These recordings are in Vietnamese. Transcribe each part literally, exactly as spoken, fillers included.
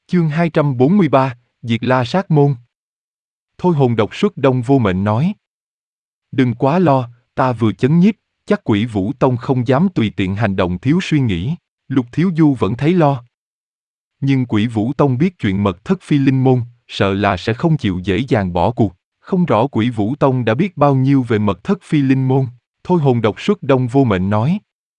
Chương hai trăm bốn mươi ba, Diệt La Sát Môn. Thôi hồn độc xuất Đông Vô Mệnh nói. Đừng quá lo, ta vừa chấn nhiếp, chắc Quỷ Vũ Tông không dám tùy tiện hành động thiếu suy nghĩ. Lục Thiếu Du vẫn thấy lo. Nhưng Quỷ Vũ Tông biết chuyện mật thất Phi Linh Môn, sợ là sẽ không chịu dễ dàng bỏ cuộc. Không rõ Quỷ Vũ Tông đã biết bao nhiêu về mật thất Phi Linh Môn. Thôi hồn độc xuất Đông Vô Mệnh nói.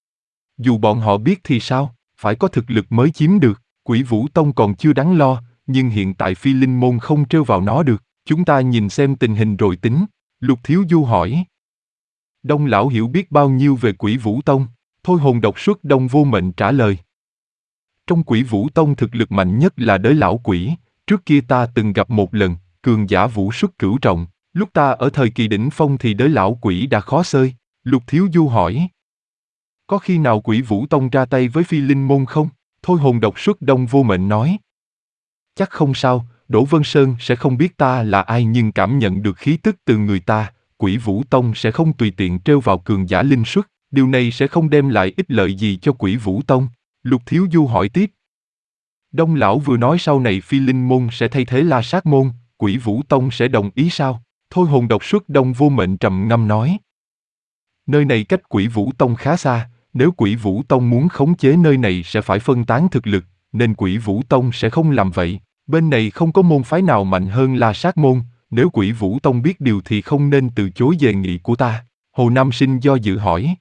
Dù bọn họ biết thì sao, phải có thực lực mới chiếm được. Quỷ Vũ Tông còn chưa đáng lo, nhưng hiện tại Phi Linh Môn không trêu vào nó được. Chúng ta nhìn xem tình hình rồi tính. Lục Thiếu Du hỏi. Đông lão hiểu biết bao nhiêu về Quỷ Vũ Tông? Thôi hồn độc xuất Đông Vô Mệnh trả lời. Trong Quỷ Vũ Tông thực lực mạnh nhất là Đới lão quỷ. Trước kia ta từng gặp một lần, cường giả vũ xuất cửu trọng. Lúc ta ở thời kỳ đỉnh phong thì Đới lão quỷ đã khó xơi. Lục Thiếu Du hỏi. Có khi nào Quỷ Vũ Tông ra tay với Phi Linh Môn không? Thôi hồn độc xuất Đông Vô Mệnh nói. Chắc không sao, Đỗ Vân Sơn sẽ không biết ta là ai nhưng cảm nhận được khí tức từ người ta, Quỷ Vũ Tông sẽ không tùy tiện trêu vào cường giả linh xuất, điều này sẽ không đem lại ích lợi gì cho Quỷ Vũ Tông. Lục Thiếu Du hỏi tiếp. Đông lão vừa nói sau này Phi Linh Môn sẽ thay thế La Sát Môn, Quỷ Vũ Tông sẽ đồng ý sao? Thôi hồn độc xuất Đông Vô Mệnh trầm ngâm nói. Nơi này cách Quỷ Vũ Tông khá xa, nếu Quỷ Vũ Tông muốn khống chế nơi này sẽ phải phân tán thực lực, nên Quỷ Vũ Tông sẽ không làm vậy. Bên này không có môn phái nào mạnh hơn La Sát Môn, nếu Quỷ Vũ Tông biết điều thì không nên từ chối đề nghị của ta. Hồ Nam Sinh do dự hỏi.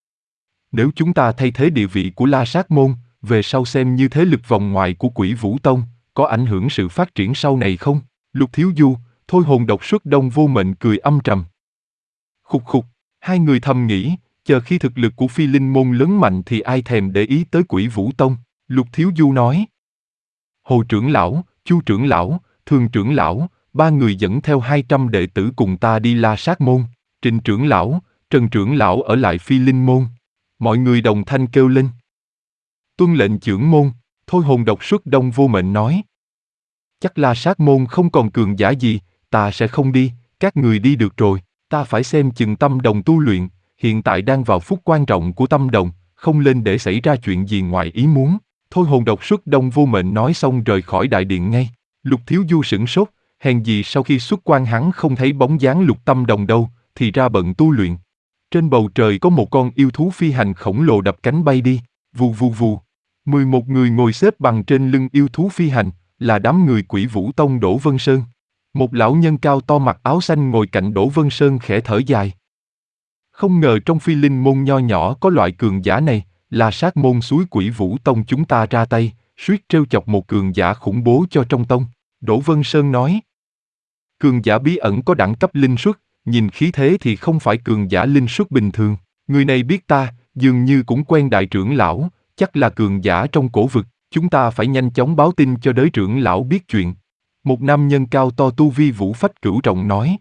Nếu chúng ta thay thế địa vị của La Sát Môn, về sau xem như thế lực vòng ngoài của Quỷ Vũ Tông, có ảnh hưởng sự phát triển sau này không? Lục Thiếu Du, Thôi hồn độc xuất Đông Vô Mệnh cười âm trầm. Khục khục, hai người thầm nghĩ, chờ khi thực lực của Phi Linh Môn lớn mạnh thì ai thèm để ý tới Quỷ Vũ Tông. Lục Thiếu Du nói. Hồ trưởng lão, Chu trưởng lão, Thường trưởng lão, ba người dẫn theo hai trăm đệ tử cùng ta đi La Sát Môn. Trịnh trưởng lão, Trần trưởng lão ở lại Phi Linh Môn. Mọi người đồng thanh kêu lên. Tuân lệnh trưởng môn, Thôi hồn độc xuất Đông Vô Mệnh nói. Chắc La Sát Môn không còn cường giả gì, ta sẽ không đi, các người đi được rồi. Ta phải xem chừng Tâm Đồng tu luyện, hiện tại đang vào phút quan trọng của Tâm Đồng, không lên để xảy ra chuyện gì ngoài ý muốn. Thôi hồn độc xuất Đông Vô Mệnh nói xong rời khỏi đại điện ngay. Lục Thiếu Du sửng sốt, hèn gì sau khi xuất quan hắn không thấy bóng dáng Lục Tâm Đồng đâu, thì ra bận tu luyện. Trên bầu trời có một con yêu thú phi hành khổng lồ đập cánh bay đi, vù vù vù. Mười một người ngồi xếp bằng trên lưng yêu thú phi hành, là đám người Quỷ Vũ Tông Đỗ Vân Sơn. Một lão nhân cao to mặc áo xanh ngồi cạnh Đỗ Vân Sơn khẽ thở dài. Không ngờ trong Phi Linh Môn nho nhỏ có loại cường giả này, La Sát Môn suối Quỷ Vũ Tông chúng ta ra tay, suýt trêu chọc một cường giả khủng bố cho trong tông. Đỗ Vân Sơn nói. Cường giả bí ẩn có đẳng cấp linh xuất, nhìn khí thế thì không phải cường giả linh xuất bình thường. Người này biết ta, dường như cũng quen đại trưởng lão, chắc là cường giả trong cổ vực. Chúng ta phải nhanh chóng báo tin cho đới trưởng lão biết chuyện. Một nam nhân cao to tu vi vũ phách cửu trọng nói.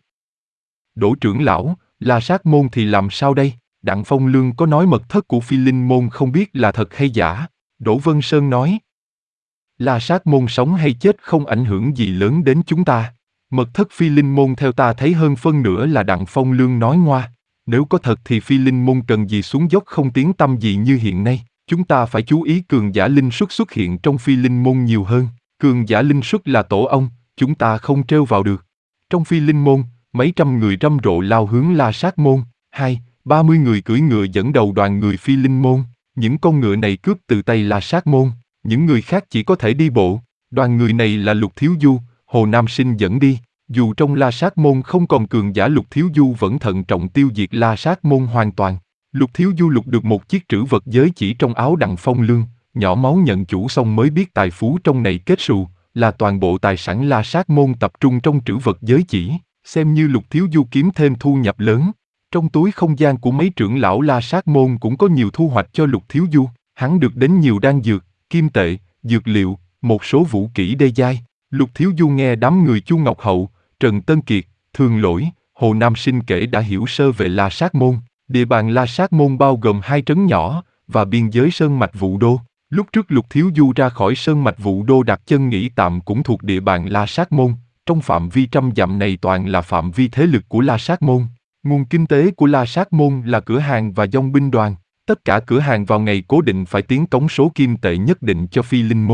Đỗ trưởng lão, La Sát Môn thì làm sao đây? Đặng Phong Lương có nói mật thất của Phi Linh Môn không biết là thật hay giả. Đỗ Vân Sơn nói. La Sát Môn sống hay chết không ảnh hưởng gì lớn đến chúng ta. Mật thất Phi Linh Môn theo ta thấy hơn phân nửa là Đặng Phong Lương nói ngoa. Nếu có thật thì Phi Linh Môn cần gì xuống dốc không tiếng tăm gì như hiện nay. Chúng ta phải chú ý cường giả linh xuất xuất hiện trong Phi Linh Môn nhiều hơn. Cường giả linh xuất là tổ ông, chúng ta không trêu vào được. Trong Phi Linh Môn, mấy trăm người răm rộ lao hướng La Sát Môn. Hai, ba mươi người cưỡi ngựa dẫn đầu đoàn người Phi Linh Môn. Những con ngựa này cướp từ tay La Sát Môn. Những người khác chỉ có thể đi bộ. Đoàn người này là Lục Thiếu Du, Hồ Nam Sinh dẫn đi. Dù trong La Sát Môn không còn cường giả, Lục Thiếu Du vẫn thận trọng tiêu diệt La Sát Môn hoàn toàn. Lục Thiếu Du lục được một chiếc trữ vật giới chỉ trong áo Đặng Phong Lương, nhỏ máu nhận chủ xong mới biết tài phú trong này kết xù, là toàn bộ tài sản La Sát Môn tập trung trong trữ vật giới chỉ, xem như Lục Thiếu Du kiếm thêm thu nhập lớn. Trong túi không gian của mấy trưởng lão La Sát Môn cũng có nhiều thu hoạch cho Lục Thiếu Du, hắn được đến nhiều đan dược, kim tệ, dược liệu, một số vũ kỹ đê giai. Lục Thiếu Du nghe đám người Chu Ngọc Hậu, Trần Tân Kiệt, Thường Lỗi, Hồ Nam Sinh kể đã hiểu sơ về La Sát Môn. Địa bàn La Sát Môn bao gồm hai trấn nhỏ và biên giới Sơn Mạch Vũ Đô. Lúc trước Lục Thiếu Du ra khỏi Sơn Mạch Vũ Đô đặt chân nghỉ tạm cũng thuộc địa bàn La Sát Môn. Trong phạm vi trăm dặm này toàn là phạm vi thế lực của La Sát Môn. Nguồn kinh tế của La Sát Môn là cửa hàng và dòng binh đoàn. Tất cả cửa hàng vào ngày cố định phải tiến cống số kim tệ nhất định cho Phi Linh Môn.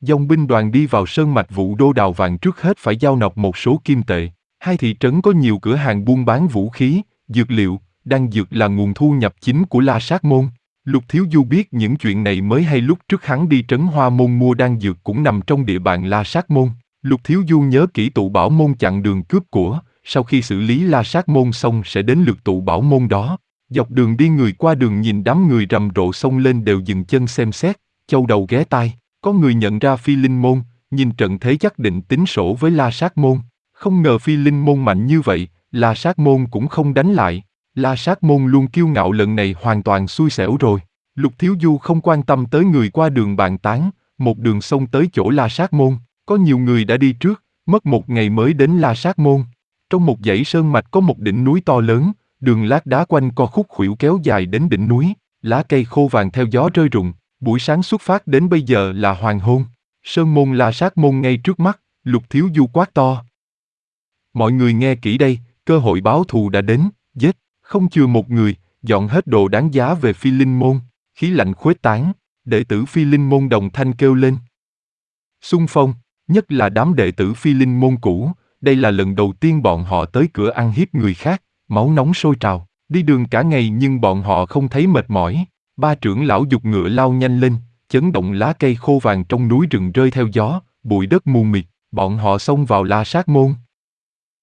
Dòng binh đoàn đi vào sơn mạch Vũ Đô đào vàng trước hết phải giao nộp một số kim tệ. Hai thị trấn có nhiều cửa hàng buôn bán vũ khí, dược liệu, đan dược là nguồn thu nhập chính của La Sát Môn. Lục Thiếu Du biết những chuyện này mới hay lúc trước hắn đi trấn Hoa Môn mua đan dược cũng nằm trong địa bàn La Sát Môn. Lục Thiếu Du nhớ kỹ Tụ Bảo Môn chặn đường cướp của, sau khi xử lý La Sát Môn xong sẽ đến lượt Tụ Bảo Môn đó. Dọc đường đi người qua đường nhìn đám người rầm rộ xông lên đều dừng chân xem xét, châu đầu ghé tai. Có người nhận ra Phi Linh Môn, nhìn trận thế chắc định tính sổ với La Sát Môn. Không ngờ Phi Linh Môn mạnh như vậy, La Sát Môn cũng không đánh lại. La Sát Môn luôn kiêu ngạo lần này hoàn toàn xui xẻo rồi. Lục Thiếu Du không quan tâm tới người qua đường bàn tán, một đường xông tới chỗ La Sát Môn. Có nhiều người đã đi trước, mất một ngày mới đến La Sát Môn. Trong một dãy sơn mạch có một đỉnh núi to lớn, đường lát đá quanh co khúc khuỷu kéo dài đến đỉnh núi, lá cây khô vàng theo gió rơi rụng. Buổi sáng xuất phát đến bây giờ là hoàng hôn. Sơn môn La Sát Môn ngay trước mắt, Lục Thiếu Du quát to. Mọi người nghe kỹ đây, cơ hội báo thù đã đến, giết, không chừa một người, dọn hết đồ đáng giá về Phi Linh Môn. Khí lạnh khuếch tán, đệ tử Phi Linh Môn đồng thanh kêu lên. Xung phong, nhất là đám đệ tử Phi Linh Môn cũ, đây là lần đầu tiên bọn họ tới cửa ăn hiếp người khác, máu nóng sôi trào, đi đường cả ngày nhưng bọn họ không thấy mệt mỏi. Ba trưởng lão giục ngựa lao nhanh lên, chấn động lá cây khô vàng trong núi rừng rơi theo gió, bụi đất mù mịt, bọn họ xông vào La Sát Môn.